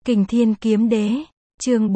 Kình Thiên Kiếm Đế, chương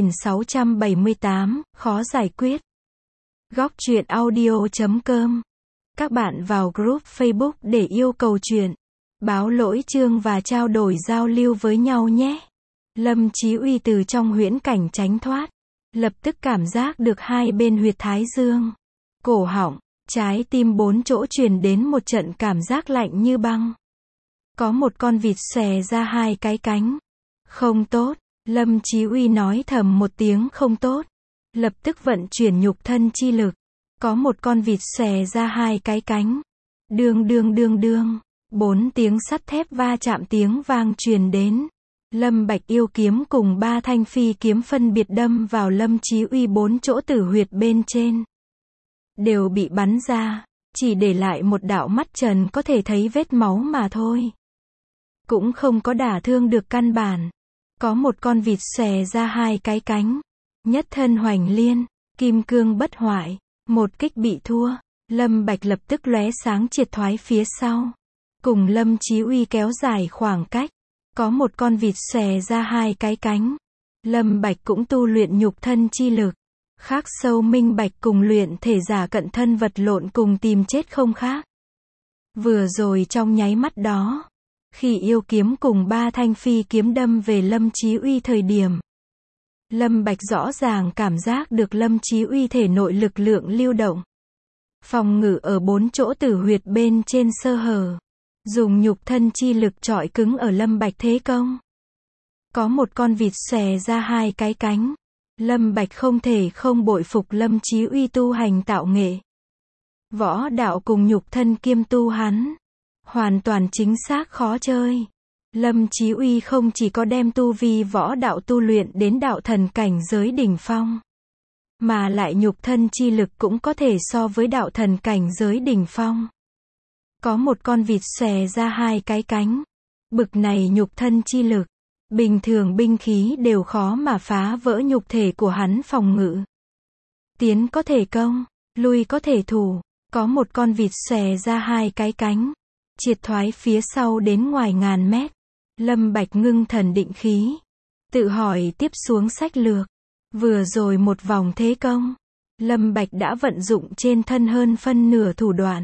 4678, khó giải quyết. Góc truyện audio.com. Các bạn vào group Facebook để yêu cầu truyện, báo lỗi chương và trao đổi giao lưu với nhau nhé. Lâm Chí Uy từ trong huyễn cảnh tránh thoát, lập tức cảm giác được hai bên huyệt thái dương, cổ họng, trái tim bốn chỗ truyền đến một trận cảm giác lạnh như băng. Có một con vịt xòe ra hai cái cánh. Không tốt, Lâm Chí Uy nói thầm một tiếng không tốt. Lập tức vận chuyển nhục thân chi lực. Có một con vịt xòe ra hai cái cánh. Đương đương đương đương, 4 tiếng sắt thép va chạm tiếng vang truyền đến. Lâm Bạch yêu kiếm cùng 3 thanh phi kiếm phân biệt đâm vào Lâm Chí Uy 4 chỗ tử huyệt bên trên. Đều bị bắn ra, chỉ để lại một đạo mắt trần có thể thấy vết máu mà thôi. Cũng không có đả thương được căn bản. Có một con vịt xòe ra hai cái cánh. Nhất thân hoành liên, kim cương bất hoại, một kích bị thua. Lâm Bạch lập tức lóe sáng triệt thoái phía sau. Cùng Lâm Chí Uy kéo dài khoảng cách. Có một con vịt xòe ra hai cái cánh. Lâm Bạch cũng tu luyện nhục thân chi lực. Khắc sâu minh bạch cùng luyện thể giả cận thân vật lộn cùng tìm chết không khác. Vừa rồi trong nháy mắt đó, khi yêu kiếm cùng 3 thanh phi kiếm đâm về Lâm Chí Uy thời điểm, Lâm Bạch rõ ràng cảm giác được Lâm Chí Uy thể nội lực lượng lưu động. Phòng ngự ở 4 chỗ tử huyệt bên trên sơ hở. Dùng nhục thân chi lực trọi cứng ở Lâm Bạch thế công. Có một con vịt xòe ra hai cái cánh. Lâm Bạch không thể không bội phục Lâm Chí Uy tu hành tạo nghệ. Võ đạo cùng nhục thân kiêm tu hắn. Hoàn toàn chính xác khó chơi. Lâm Chí Uy không chỉ có đem tu vi võ đạo tu luyện đến đạo thần cảnh giới đỉnh phong, mà lại nhục thân chi lực cũng có thể so với đạo thần cảnh giới đỉnh phong. Có một con vịt xòe ra hai cái cánh. Bực này nhục thân chi lực, bình thường binh khí đều khó mà phá vỡ nhục thể của hắn phòng ngự. Tiến có thể công, lui có thể thủ. Có một con vịt xòe ra hai cái cánh. Triệt thoái phía sau đến ngoài ngàn mét. Lâm Bạch ngưng thần định khí. Tự hỏi tiếp xuống sách lược. Vừa rồi một vòng thế công. Lâm Bạch đã vận dụng trên thân hơn phân nửa thủ đoạn.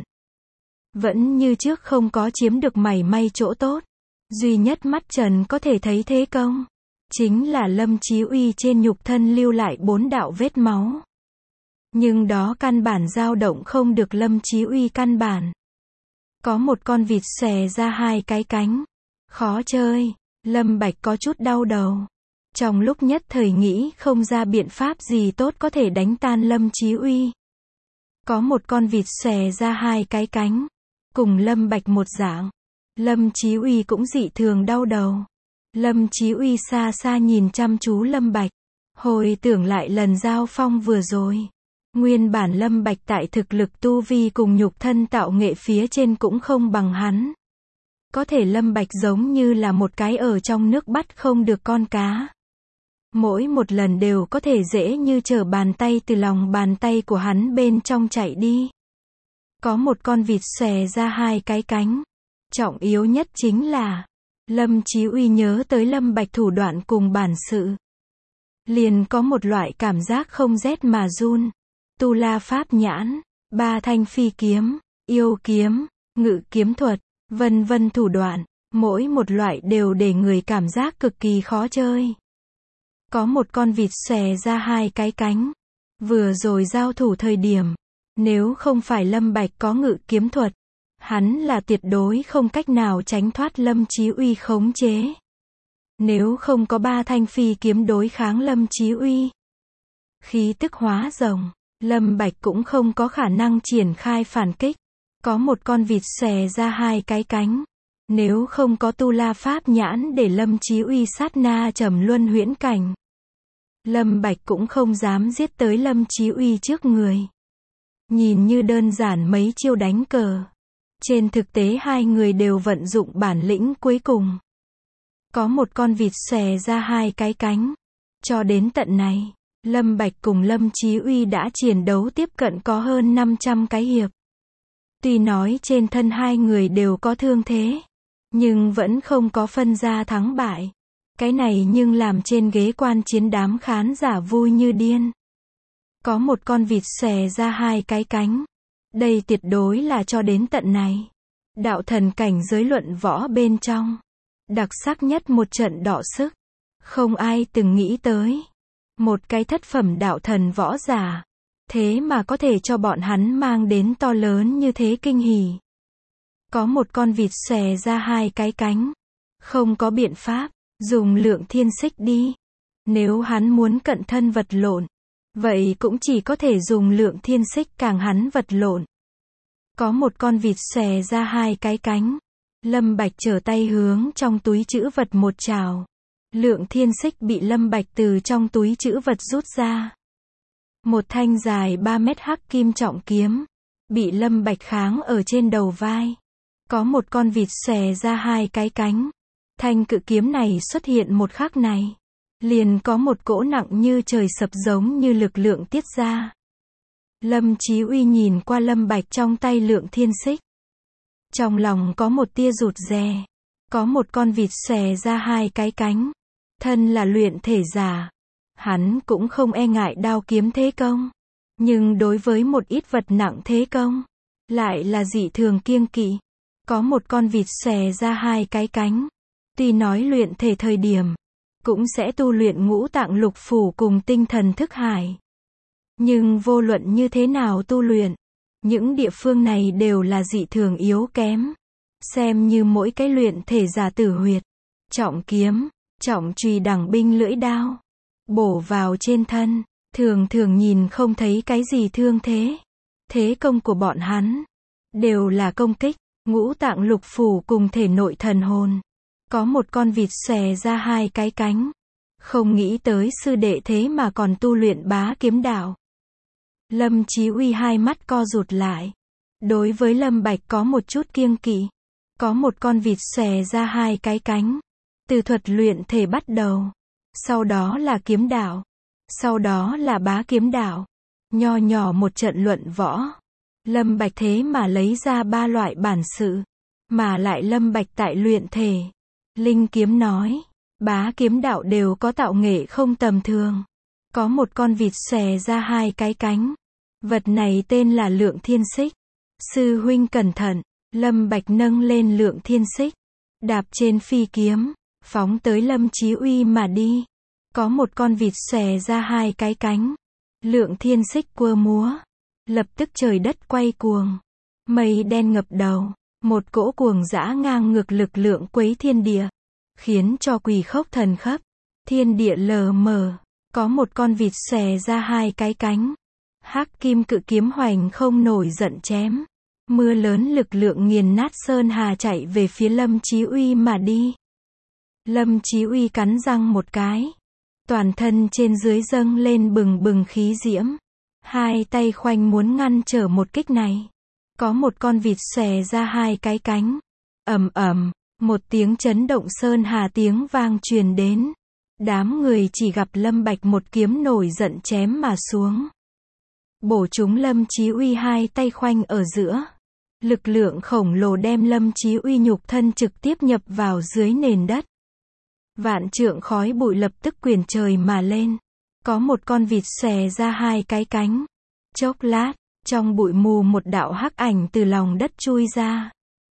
Vẫn như trước không có chiếm được mảy may chỗ tốt. Duy nhất mắt trần có thể thấy thế công. Chính là Lâm Chí Uy trên nhục thân lưu lại 4 đạo vết máu. Nhưng đó căn bản dao động không được Lâm Chí Uy căn bản. Có một con vịt xòe ra hai cái cánh. Khó chơi. Lâm Bạch có chút đau đầu. Trong lúc nhất thời nghĩ không ra biện pháp gì tốt có thể đánh tan Lâm Chí Uy. Có một con vịt xòe ra hai cái cánh. Cùng Lâm Bạch một dạng. Lâm Chí Uy cũng dị thường đau đầu. Lâm Chí Uy xa xa nhìn chăm chú Lâm Bạch. Hồi tưởng lại lần giao phong vừa rồi. Nguyên bản Lâm Bạch tại thực lực tu vi cùng nhục thân tạo nghệ phía trên cũng không bằng hắn. Có thể Lâm Bạch giống như là một cái ở trong nước bắt không được con cá. Mỗi một lần đều có thể dễ như trở bàn tay từ lòng bàn tay của hắn bên trong chạy đi. Có một con vịt xòe ra hai cái cánh. Trọng yếu nhất chính là, Lâm Chí Uy nhớ tới Lâm Bạch thủ đoạn cùng bản sự. Liền có một loại cảm giác không rét mà run. Tu La Pháp Nhãn, 3 thanh phi kiếm, yêu kiếm, ngự kiếm thuật, vân vân thủ đoạn, mỗi một loại đều để người cảm giác cực kỳ khó chơi. Có một con vịt xòe ra hai cái cánh. Vừa rồi giao thủ thời điểm, nếu không phải Lâm Bạch có ngự kiếm thuật, hắn là tuyệt đối không cách nào tránh thoát Lâm Chí Uy khống chế. Nếu không có 3 thanh phi kiếm đối kháng Lâm Chí Uy, khí tức hóa rồng, Lâm Bạch cũng không có khả năng triển khai phản kích. Có một con vịt xòe ra hai cái cánh. Nếu không có Tu La Pháp Nhãn để Lâm Chí Uy sát na trầm luân huyễn cảnh, Lâm Bạch cũng không dám giết tới Lâm Chí Uy trước người. Nhìn như đơn giản mấy chiêu đánh cờ. Trên thực tế hai người đều vận dụng bản lĩnh cuối cùng. Có một con vịt xòe ra hai cái cánh. Cho đến tận này, Lâm Bạch cùng Lâm Chí Uy đã chiến đấu tiếp cận có hơn 500 cái hiệp. Tuy nói trên thân hai người đều có thương thế, nhưng vẫn không có phân ra thắng bại. Cái này nhưng làm trên ghế quan chiến đám khán giả vui như điên. Có một con vịt xòe ra hai cái cánh. Đây tuyệt đối là cho đến tận này. Đạo thần cảnh giới luận võ bên trong. Đặc sắc nhất một trận đọ sức. Không ai từng nghĩ tới. Một cái thất phẩm đạo thần võ giả. Thế mà có thể cho bọn hắn mang đến to lớn như thế kinh hỉ. Có một con vịt xòe ra hai cái cánh. Không có biện pháp, dùng lượng thiên xích đi. Nếu hắn muốn cận thân vật lộn, vậy cũng chỉ có thể dùng lượng thiên xích càng hắn vật lộn. Có một con vịt xòe ra hai cái cánh. Lâm Bạch trở tay hướng trong túi trữ vật một trào. Lượng thiên xích bị Lâm Bạch từ trong túi trữ vật rút ra. Một thanh dài 3 mét hắc kim trọng kiếm. Bị Lâm Bạch kháng ở trên đầu vai. Có một con vịt xòe ra hai cái cánh. Thanh cự kiếm này xuất hiện một khắc này. Liền có một cỗ nặng như trời sập giống như lực lượng tiết ra. Lâm Chí Uy nhìn qua Lâm Bạch trong tay lượng thiên xích. Trong lòng có một tia rụt rè. Có một con vịt xòe ra hai cái cánh. Thân là luyện thể giả. Hắn cũng không e ngại đao kiếm thế công. Nhưng đối với một ít vật nặng thế công, lại là dị thường kiêng kỵ. Có một con vịt xòe ra hai cái cánh. Tuy nói luyện thể thời điểm, cũng sẽ tu luyện ngũ tạng lục phủ cùng tinh thần thức hải. Nhưng vô luận như thế nào tu luyện, những địa phương này đều là dị thường yếu kém. Xem như mỗi cái luyện thể giả tử huyệt. Trọng kiếm, trọng chùy đẳng binh lưỡi đao. Bổ vào trên thân, thường thường nhìn không thấy cái gì thương thế. Thế công của bọn hắn, đều là công kích, ngũ tạng lục phủ cùng thể nội thần hồn. Có một con vịt xòe ra hai cái cánh. Không nghĩ tới sư đệ thế mà còn tu luyện bá kiếm đạo. Lâm Chí Uy hai mắt co rụt lại. Đối với Lâm Bạch có một chút kiêng kỵ. Có một con vịt xòe ra hai cái cánh. Từ thuật luyện thể bắt đầu. Sau đó là kiếm đạo. Sau đó là bá kiếm đạo. Nho nhỏ một trận luận võ. Lâm Bạch thế mà lấy ra 3 loại bản sự. Mà lại Lâm Bạch tại luyện thể. Linh kiếm nói. Bá kiếm đạo đều có tạo nghệ không tầm thường. Có một con vịt xòe ra hai cái cánh. Vật này tên là lượng thiên xích. Sư huynh cẩn thận. Lâm Bạch nâng lên lượng thiên xích. Đạp trên phi kiếm. Phóng tới Lâm Chí Uy mà đi. Có một con vịt xòe ra hai cái cánh. Lượng thiên xích quơ múa. Lập tức trời đất quay cuồng. Mây đen ngập đầu. Một cỗ cuồng dã ngang ngược lực lượng quấy thiên địa. Khiến cho quỷ khốc thần khắp. Thiên địa lờ mờ. Có một con vịt xòe ra hai cái cánh. Hắc kim cự kiếm hoành không nổi giận chém. Mưa lớn lực lượng nghiền nát sơn hà chạy về phía Lâm Chí Uy mà đi. Lâm Chí Uy cắn răng một cái. Toàn thân trên dưới dâng lên bừng bừng khí diễm. Hai tay khoanh muốn ngăn trở một kích này. Có một con vịt xòe ra hai cái cánh. Ầm ầm, một tiếng chấn động sơn hà tiếng vang truyền đến. Đám người chỉ gặp Lâm Bạch một kiếm nổi giận chém mà xuống. Bổ trúng Lâm Chí Uy hai tay khoanh ở giữa. Lực lượng khổng lồ đem Lâm Chí Uy nhục thân trực tiếp nhập vào dưới nền đất. Vạn trượng khói bụi lập tức quyển trời mà lên. Có một con vịt xòe ra hai cái cánh. Chốc lát, trong bụi mù một đạo hắc ảnh từ lòng đất chui ra.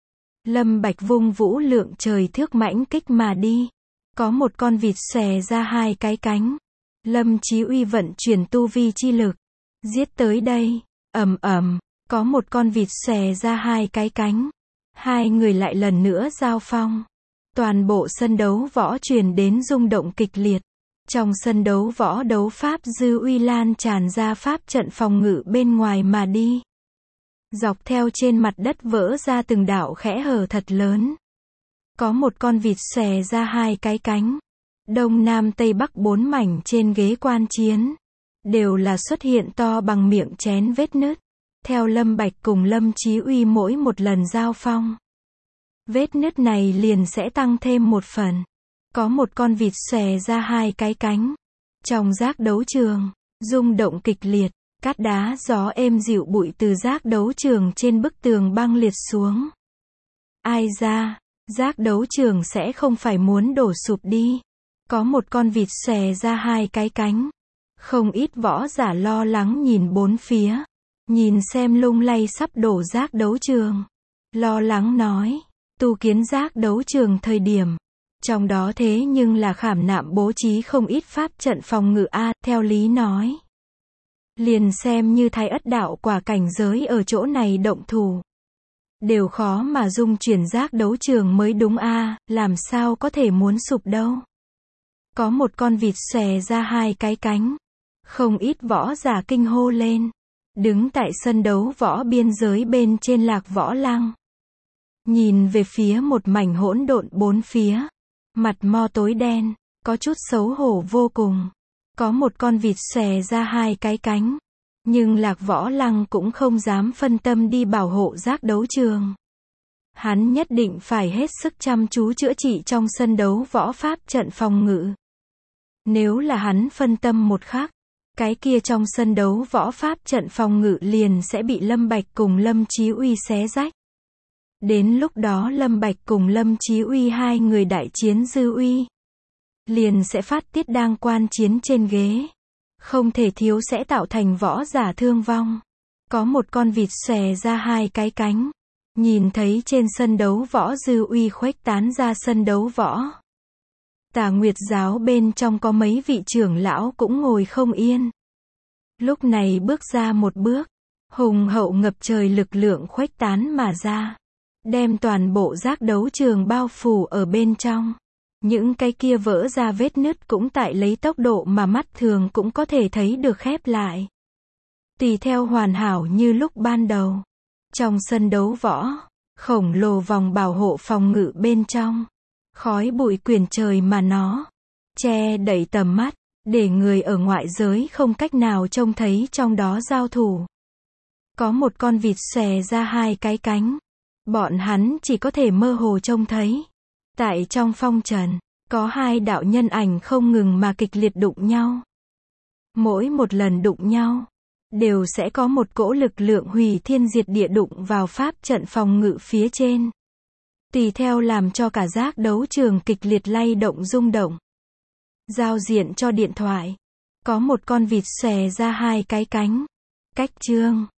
Lâm Bạch vung vũ lượng trời thước mãnh kích mà đi. Có một con vịt xòe ra hai cái cánh. Lâm Chí Uy vận chuyển tu vi chi lực. Giết tới đây. Ầm ầm, có một con vịt xòe ra hai cái cánh. Hai người lại lần nữa giao phong. Toàn bộ sân đấu võ truyền đến rung động kịch liệt. Trong sân đấu võ đấu pháp dư uy lan tràn ra pháp trận phòng ngự bên ngoài mà đi. Dọc theo trên mặt đất vỡ ra từng đạo khẽ hở thật lớn. Có một con vịt xòe ra hai cái cánh. Đông Nam Tây Bắc 4 mảnh trên ghế quan chiến. Đều là xuất hiện to bằng miệng chén vết nứt. Theo Lâm Bạch cùng Lâm Chí Uy mỗi một lần giao phong. Vết nứt này liền sẽ tăng thêm một phần. Có một con vịt xòe ra hai cái cánh. Trong giác đấu trường, rung động kịch liệt, cát đá gió êm dịu bụi từ giác đấu trường trên bức tường băng liệt xuống. Ai ra, giác đấu trường sẽ không phải muốn đổ sụp đi. Có một con vịt xòe ra hai cái cánh. Không ít võ giả lo lắng nhìn bốn phía. Nhìn xem lung lay sắp đổ giác đấu trường. Lo lắng nói, tu kiến giác đấu trường thời điểm. Trong đó thế nhưng là khảm nạm bố trí không ít pháp trận phòng ngự theo lý nói. Liền xem như Thái Ất đạo quả cảnh giới ở chỗ này động thủ. Đều khó mà dung chuyển giác đấu trường mới đúng làm sao có thể muốn sụp đâu. Có một con vịt xòe ra hai cái cánh. Không ít võ giả kinh hô lên. Đứng tại sân đấu võ biên giới bên trên Lạc Võ Lăng. Nhìn về phía một mảnh hỗn độn bốn phía. Mặt mo tối đen, có chút xấu hổ vô cùng. Có một con vịt xòe ra hai cái cánh. Nhưng Lạc Võ Lăng cũng không dám phân tâm đi bảo hộ giác đấu trường. Hắn nhất định phải hết sức chăm chú chữa trị trong sân đấu võ pháp trận phòng ngự. Nếu là hắn phân tâm một khắc, cái kia trong sân đấu võ pháp trận phòng ngự liền sẽ bị Lâm Bạch cùng Lâm Chí Uy xé rách. Đến lúc đó Lâm Bạch cùng Lâm Chí Uy hai người đại chiến dư uy. Liền sẽ phát tiết đang quan chiến trên ghế. Không thể thiếu sẽ tạo thành võ giả thương vong. Có một con vịt xòe ra hai cái cánh. Nhìn thấy trên sân đấu võ dư uy khuếch tán ra sân đấu võ. Tà Nguyệt giáo bên trong có mấy vị trưởng lão cũng ngồi không yên. Lúc này bước ra một bước. Hùng hậu ngập trời lực lượng khuếch tán mà ra. Đem toàn bộ giác đấu trường bao phủ ở bên trong. Những cái kia vỡ ra vết nứt cũng tại lấy tốc độ mà mắt thường cũng có thể thấy được khép lại. Tùy theo hoàn hảo như lúc ban đầu. Trong sân đấu võ, khổng lồ vòng bảo hộ phòng ngự bên trong. Khói bụi quyển trời mà nó che đậy tầm mắt, để người ở ngoại giới không cách nào trông thấy trong đó giao thủ. Có một con vịt xòe ra hai cái cánh. Bọn hắn chỉ có thể mơ hồ trông thấy. Tại trong phong trần, có hai đạo nhân ảnh không ngừng mà kịch liệt đụng nhau. Mỗi một lần đụng nhau, đều sẽ có một cỗ lực lượng hủy thiên diệt địa đụng vào pháp trận phòng ngự phía trên. Tùy theo làm cho cả giác đấu trường kịch liệt lay động rung động. Giao diện cho điện thoại. Có một con vịt xòe ra hai cái cánh. Cách chương